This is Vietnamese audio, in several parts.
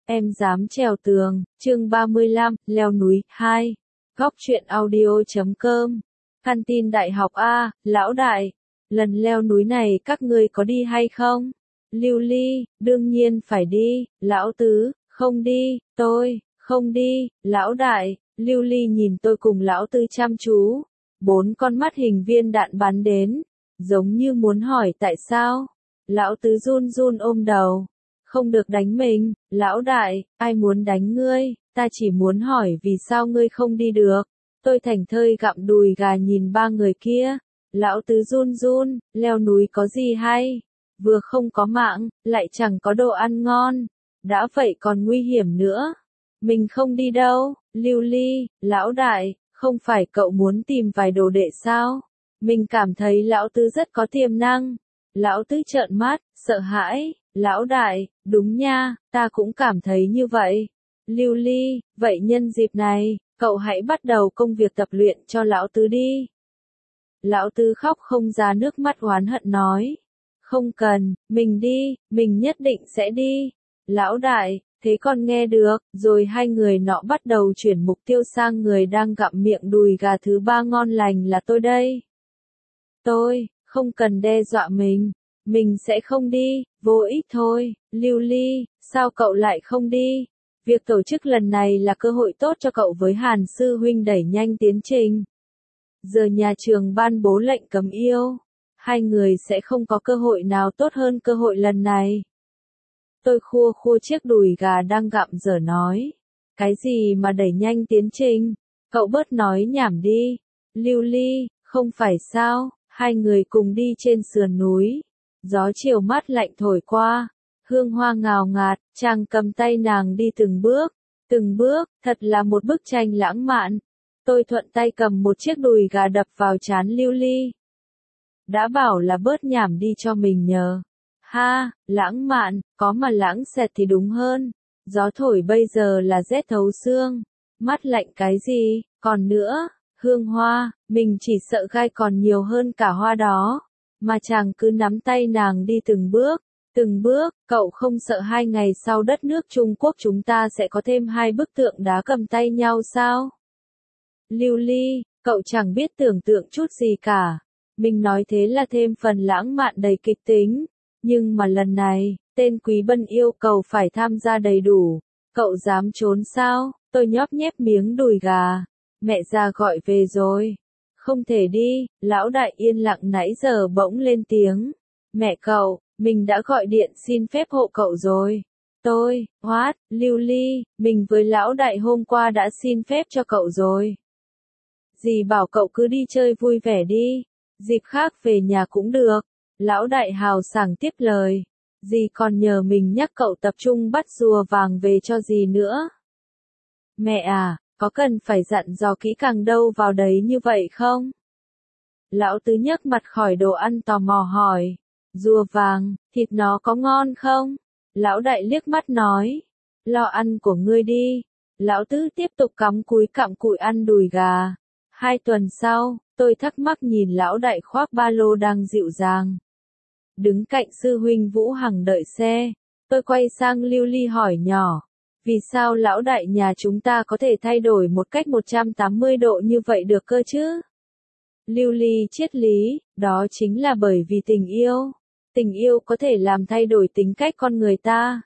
Em dám trèo tường, chương 35, leo núi, 2. Góc truyện audio.com. Căn tin đại học A, lão đại. Lần leo núi này các ngươi có đi hay không? Lưu Ly, đương nhiên phải đi. Lão Tứ, không đi. Tôi, không đi. Lão đại, Lưu Ly nhìn tôi cùng lão Tư chăm chú. 4 con mắt hình viên đạn bắn đến, giống như muốn hỏi tại sao. Lão Tứ run run ôm đầu. Không được đánh mình, lão đại, ai muốn đánh ngươi, ta chỉ muốn hỏi vì sao ngươi không đi được. Tôi thảnh thơi gặm đùi gà nhìn 3 người kia. Lão Tứ run run, leo núi có gì hay? Vừa không có mạng, lại chẳng có đồ ăn ngon. Đã vậy còn nguy hiểm nữa. Mình không đi đâu. Lưu Ly, lão đại, không phải cậu muốn tìm vài đồ đệ sao? Mình cảm thấy lão Tứ rất có tiềm năng. Lão Tứ trợn mắt, sợ hãi. Lão đại, đúng nha, ta cũng cảm thấy như vậy. Lưu Ly, vậy nhân dịp này, cậu hãy bắt đầu công việc tập luyện cho lão Tứ đi. Lão Tứ khóc không ra nước mắt oán hận nói. Không cần, mình đi, mình nhất định sẽ đi. Lão đại, thế con nghe được, rồi hai người nọ bắt đầu chuyển mục tiêu sang người đang gặm miệng đùi gà thứ 3 ngon lành là tôi đây. Tôi, không cần đe dọa mình sẽ không đi, vô ích thôi. Lưu Ly, sao cậu lại không đi? Việc tổ chức lần này là cơ hội tốt cho cậu với Hàn sư huynh đẩy nhanh tiến trình. Giờ nhà trường ban bố lệnh cấm yêu, hai người sẽ không có cơ hội nào tốt hơn cơ hội lần này. Tôi khua khua chiếc đùi gà đang gặm dở nói. Cái gì mà đẩy nhanh tiến trình? Cậu bớt nói nhảm đi. Lưu Ly, không phải sao, hai người cùng đi trên sườn núi. Gió chiều mát lạnh thổi qua, hương hoa ngào ngạt, chàng cầm tay nàng đi từng bước, thật là một bức tranh lãng mạn. Tôi thuận tay cầm một chiếc đùi gà đập vào trán Lưu Ly. Đã bảo là bớt nhảm đi cho mình nhờ. Ha, lãng mạn, có mà lãng xẹt thì đúng hơn. Gió thổi bây giờ là rét thấu xương. Mát lạnh cái gì, còn nữa, hương hoa, mình chỉ sợ gai còn nhiều hơn cả hoa đó. Mà chàng cứ nắm tay nàng đi từng bước, cậu không sợ 2 ngày sau đất nước Trung Quốc chúng ta sẽ có thêm 2 bức tượng đá cầm tay nhau sao? Lưu Ly, cậu chẳng biết tưởng tượng chút gì cả. Mình nói thế là thêm phần lãng mạn đầy kịch tính. Nhưng mà lần này, tên Quý Bân yêu cầu phải tham gia đầy đủ. Cậu dám trốn sao? Tôi nhóp nhép miếng đùi gà. Mẹ già gọi về rồi. Không thể đi, lão đại yên lặng nãy giờ bỗng lên tiếng. Mẹ cậu, mình đã gọi điện xin phép hộ cậu rồi. Tôi, Lưu Ly, mình với lão đại hôm qua đã xin phép cho cậu rồi. Dì bảo cậu cứ đi chơi vui vẻ đi, dịp khác về nhà cũng được. Lão đại hào sảng tiếp lời. Dì còn nhờ mình nhắc cậu tập trung bắt rùa vàng về cho dì nữa. Mẹ à, có cần phải dặn dò kỹ càng đâu vào đấy như vậy không? Lão Tứ nhấc mặt khỏi đồ ăn tò mò hỏi. Rùa vàng, thịt nó có ngon không? Lão đại liếc mắt nói. Lo ăn của ngươi đi. Lão Tứ tiếp tục cắm cụi ăn đùi gà. 2 tuần sau, tôi thắc mắc nhìn lão đại khoác ba lô đang dịu dàng. Đứng cạnh sư huynh Vũ Hằng đợi xe. Tôi quay sang Lưu Ly hỏi nhỏ. Vì sao lão đại nhà chúng ta có thể thay đổi một cách 180 độ như vậy được cơ chứ? Lưu Ly triết lý, đó chính là bởi vì tình yêu. Tình yêu có thể làm thay đổi tính cách con người ta.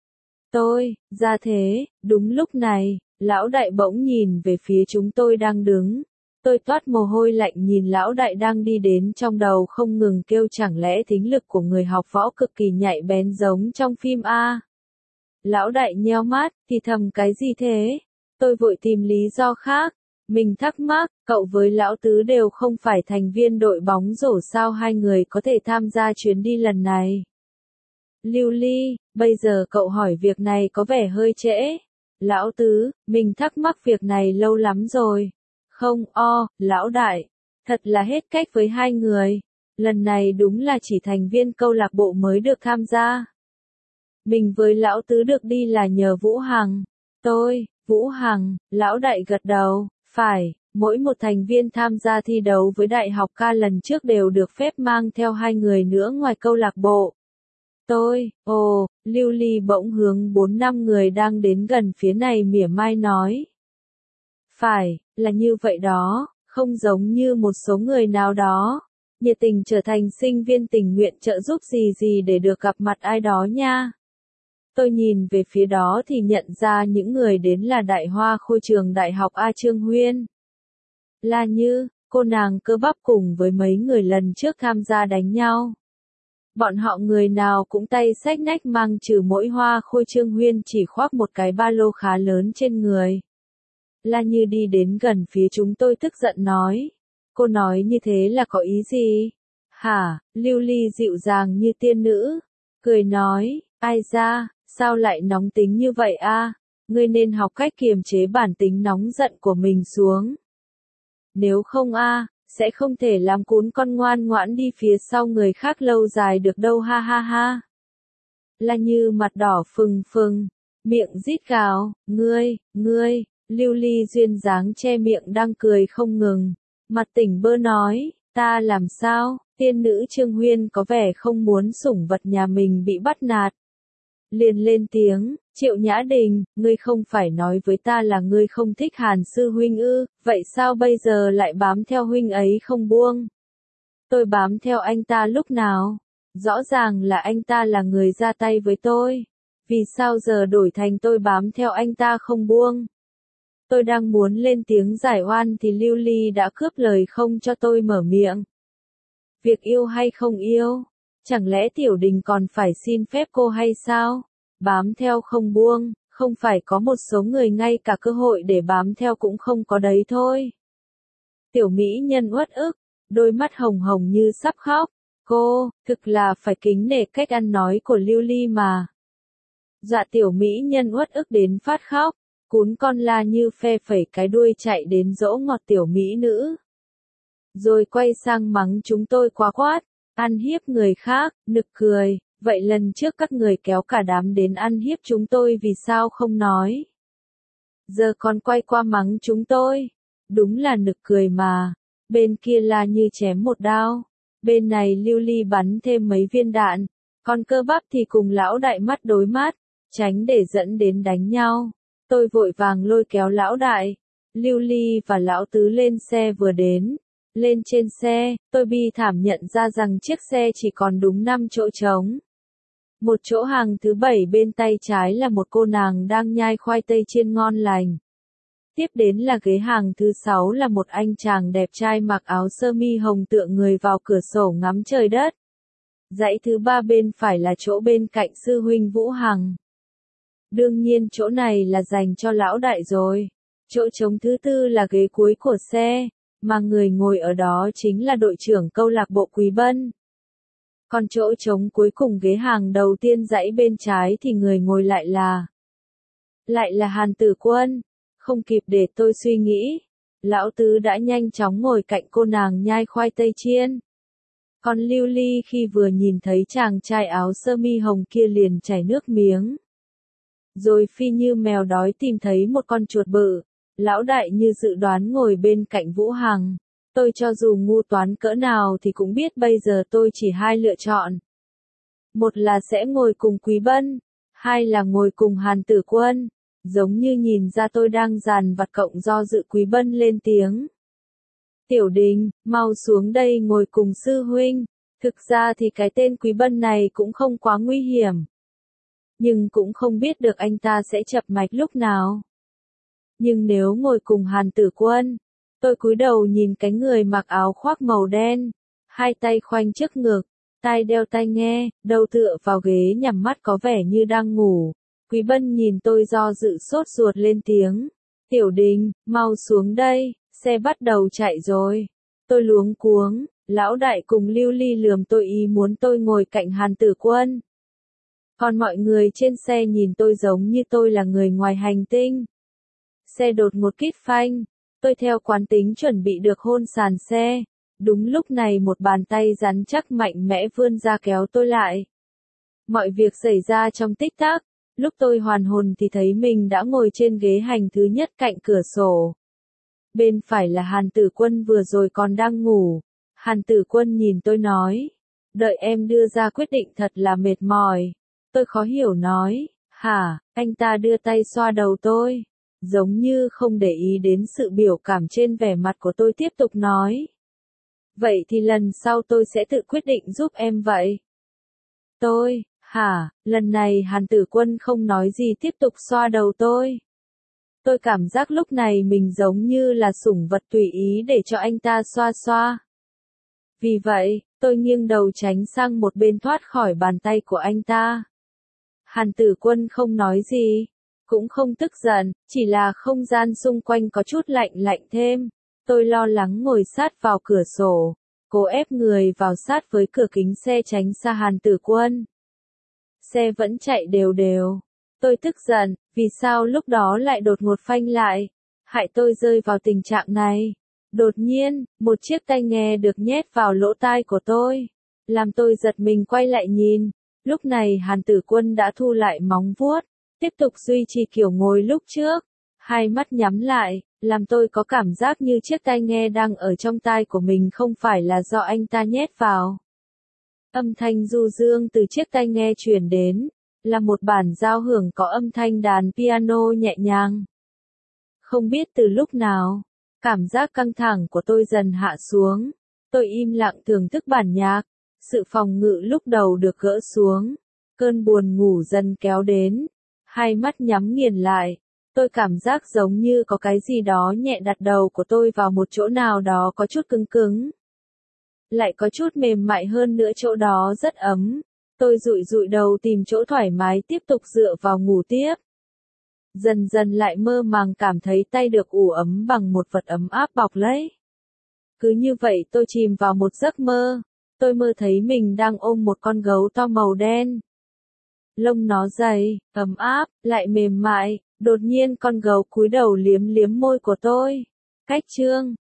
Tôi, ra thế, đúng lúc này, lão đại bỗng nhìn về phía chúng tôi đang đứng. Tôi toát mồ hôi lạnh nhìn lão đại đang đi đến trong đầu không ngừng kêu chẳng lẽ thính lực của người học võ cực kỳ nhạy bén giống trong phim A. Lão đại nheo mắt, thì thầm cái gì thế? Tôi vội tìm lý do khác. Mình thắc mắc, cậu với lão Tứ đều không phải thành viên đội bóng rổ sao hai người có thể tham gia chuyến đi lần này? Lưu Ly, bây giờ cậu hỏi việc này có vẻ hơi trễ. Lão Tứ, mình thắc mắc việc này lâu lắm rồi. Không, lão đại, thật là hết cách với hai người. Lần này đúng là chỉ thành viên câu lạc bộ mới được tham gia. Mình với lão Tứ được đi là nhờ Vũ Hằng. Tôi, Vũ Hằng, lão đại gật đầu, phải, mỗi một thành viên tham gia thi đấu với đại học ca lần trước đều được phép mang theo 2 người nữa ngoài câu lạc bộ. Lưu Ly bỗng hướng 4-5 người đang đến gần phía này mỉa mai nói. Phải, là như vậy đó, không giống như một số người nào đó. Nhiệt tình trở thành sinh viên tình nguyện trợ giúp gì để được gặp mặt ai đó nha. Tôi nhìn về phía đó thì nhận ra những người đến là Đại Hoa Khôi trường Đại học A Trương Huyên. Là Như, cô nàng cơ bắp cùng với mấy người lần trước tham gia đánh nhau. Bọn họ người nào cũng tay xách nách mang trừ mỗi Hoa Khôi Trương Huyên chỉ khoác một cái ba lô khá lớn trên người. La Như đi đến gần phía chúng tôi tức giận nói. Cô nói như thế là có ý gì? Hả? Lưu Ly dịu dàng như tiên nữ. Cười nói, ai ra, sao lại nóng tính như vậy a? Ngươi nên học cách kiềm chế bản tính nóng giận của mình xuống. Nếu không sẽ không thể làm cún con ngoan ngoãn đi phía sau người khác lâu dài được đâu ha ha ha. La Như mặt đỏ phừng phừng, miệng rít gào, ngươi, Lưu Ly duyên dáng che miệng đang cười không ngừng, mặt tỉnh bơ nói, ta làm sao, tiên nữ Trương Huyên có vẻ không muốn sủng vật nhà mình bị bắt nạt. Liền lên tiếng, Triệu Nhã Đình, ngươi không phải nói với ta là ngươi không thích Hàn sư huynh ư, vậy sao bây giờ lại bám theo huynh ấy không buông? Tôi bám theo anh ta lúc nào? Rõ ràng là anh ta là người ra tay với tôi. Vì sao giờ đổi thành tôi bám theo anh ta không buông? Tôi đang muốn lên tiếng giải oan thì Lưu Ly đã cướp lời không cho tôi mở miệng. Việc yêu hay không yêu? Chẳng lẽ Tiểu Đình còn phải xin phép cô hay sao? Bám theo không buông, không phải có một số người ngay cả cơ hội để bám theo cũng không có đấy thôi. Tiểu mỹ nhân uất ức, đôi mắt hồng hồng như sắp khóc. Cô, thực là phải kính nể cách ăn nói của Lưu Ly mà. Dạ tiểu mỹ nhân uất ức đến phát khóc, cún con La Như phe phẩy cái đuôi chạy đến dỗ ngọt tiểu mỹ nữ. Rồi quay sang mắng chúng tôi quá quát, ăn hiếp người khác, nực cười, vậy lần trước các người kéo cả đám đến ăn hiếp chúng tôi vì sao không nói? Giờ còn quay qua mắng chúng tôi, đúng là nực cười mà, bên kia La Như chém một đao, bên này Lưu Ly bắn thêm mấy viên đạn, còn cơ bắp thì cùng lão đại mắt đối mắt, tránh để dẫn đến đánh nhau. Tôi vội vàng lôi kéo lão đại, Lưu Ly và lão tứ lên xe vừa đến. Lên trên xe, tôi bi thảm nhận ra rằng chiếc xe chỉ còn đúng 5 chỗ trống. Một chỗ hàng thứ 7 bên tay trái là một cô nàng đang nhai khoai tây chiên ngon lành. Tiếp đến là ghế hàng thứ 6 là một anh chàng đẹp trai mặc áo sơ mi hồng tựa người vào cửa sổ ngắm trời đất. Dãy thứ 3 bên phải là chỗ bên cạnh sư huynh Vũ Hằng. Đương nhiên chỗ này là dành cho lão đại rồi. Chỗ trống thứ 4 là ghế cuối của xe, mà người ngồi ở đó chính là đội trưởng câu lạc bộ Quý Bân. Còn chỗ trống cuối cùng ghế hàng đầu tiên dãy bên trái thì người ngồi lại là Hàn Tử Quân. Không kịp để tôi suy nghĩ, lão tứ đã nhanh chóng ngồi cạnh cô nàng nhai khoai tây chiên. Còn Lưu Ly khi vừa nhìn thấy chàng trai áo sơ mi hồng kia liền chảy nước miếng. Rồi phi như mèo đói tìm thấy một con chuột bự, lão đại như dự đoán ngồi bên cạnh Vũ Hằng. Tôi cho dù ngu toán cỡ nào thì cũng biết bây giờ tôi chỉ hai lựa chọn. Một là sẽ ngồi cùng Quý Bân, hai là ngồi cùng Hàn Tử Quân. Giống như nhìn ra tôi đang dằn vặt cộng do dự Quý Bân lên tiếng. Tiểu Đình, mau xuống đây ngồi cùng sư huynh. Thực ra thì cái tên Quý Bân này cũng không quá nguy hiểm. Nhưng cũng không biết được anh ta sẽ chập mạch lúc nào. Nhưng nếu ngồi cùng Hàn Tử Quân, tôi cúi đầu nhìn cái người mặc áo khoác màu đen, hai tay khoanh trước ngực, tai đeo tai nghe, đầu tựa vào ghế nhắm mắt có vẻ như đang ngủ. Quý Bân nhìn tôi do dự sốt ruột lên tiếng. Tiểu Đình, mau xuống đây, xe bắt đầu chạy rồi. Tôi luống cuống, lão đại cùng Lưu Ly lườm tôi ý muốn tôi ngồi cạnh Hàn Tử Quân. Còn mọi người trên xe nhìn tôi giống như tôi là người ngoài hành tinh. Xe đột ngột kít phanh, tôi theo quán tính chuẩn bị được hôn sàn xe. Đúng lúc này một bàn tay rắn chắc mạnh mẽ vươn ra kéo tôi lại. Mọi việc xảy ra trong tích tắc. Lúc tôi hoàn hồn thì thấy mình đã ngồi trên ghế hành thứ nhất cạnh cửa sổ. Bên phải là Hàn Tử Quân vừa rồi còn đang ngủ. Hàn Tử Quân nhìn tôi nói. Đợi em đưa ra quyết định thật là mệt mỏi. Tôi khó hiểu nói, hả, anh ta đưa tay xoa đầu tôi. Giống như không để ý đến sự biểu cảm trên vẻ mặt của tôi tiếp tục nói. Vậy thì lần sau tôi sẽ tự quyết định giúp em vậy. Tôi, hả, lần này Hàn Tử Quân không nói gì tiếp tục xoa đầu tôi. Tôi cảm giác lúc này mình giống như là sủng vật tùy ý để cho anh ta xoa xoa. Vì vậy, tôi nghiêng đầu tránh sang một bên thoát khỏi bàn tay của anh ta. Hàn Tử Quân không nói gì, cũng không tức giận, chỉ là không gian xung quanh có chút lạnh lạnh thêm. Tôi lo lắng ngồi sát vào cửa sổ, cố ép người vào sát với cửa kính xe tránh xa Hàn Tử Quân. Xe vẫn chạy đều đều. Tôi tức giận, vì sao lúc đó lại đột ngột phanh lại, hại tôi rơi vào tình trạng này. Đột nhiên, một chiếc tai nghe được nhét vào lỗ tai của tôi, làm tôi giật mình quay lại nhìn. Lúc này Hàn Tử Quân đã thu lại móng vuốt, tiếp tục duy trì kiểu ngồi lúc trước, hai mắt nhắm lại, làm tôi có cảm giác như chiếc tai nghe đang ở trong tai của mình không phải là do anh ta nhét vào. Âm thanh du dương từ chiếc tai nghe truyền đến, là một bản giao hưởng có âm thanh đàn piano nhẹ nhàng. Không biết từ lúc nào, cảm giác căng thẳng của tôi dần hạ xuống, tôi im lặng thưởng thức bản nhạc, sự phòng ngự lúc đầu được gỡ xuống, cơn buồn ngủ dần kéo đến, hai mắt nhắm nghiền lại, tôi cảm giác giống như có cái gì đó nhẹ đặt đầu của tôi vào một chỗ nào đó có chút cứng cứng. Lại có chút mềm mại hơn nữa, chỗ đó rất ấm. Tôi dụi dụi đầu tìm chỗ thoải mái tiếp tục dựa vào ngủ tiếp. Dần dần lại mơ màng cảm thấy tay được ủ ấm bằng một vật ấm áp bọc lấy. Cứ như vậy tôi chìm vào một giấc mơ. Tôi mơ thấy mình đang ôm một con gấu to màu đen. Lông nó dày, ấm áp, lại mềm mại. Đột nhiên con gấu cúi đầu liếm liếm môi của tôi. Cách chương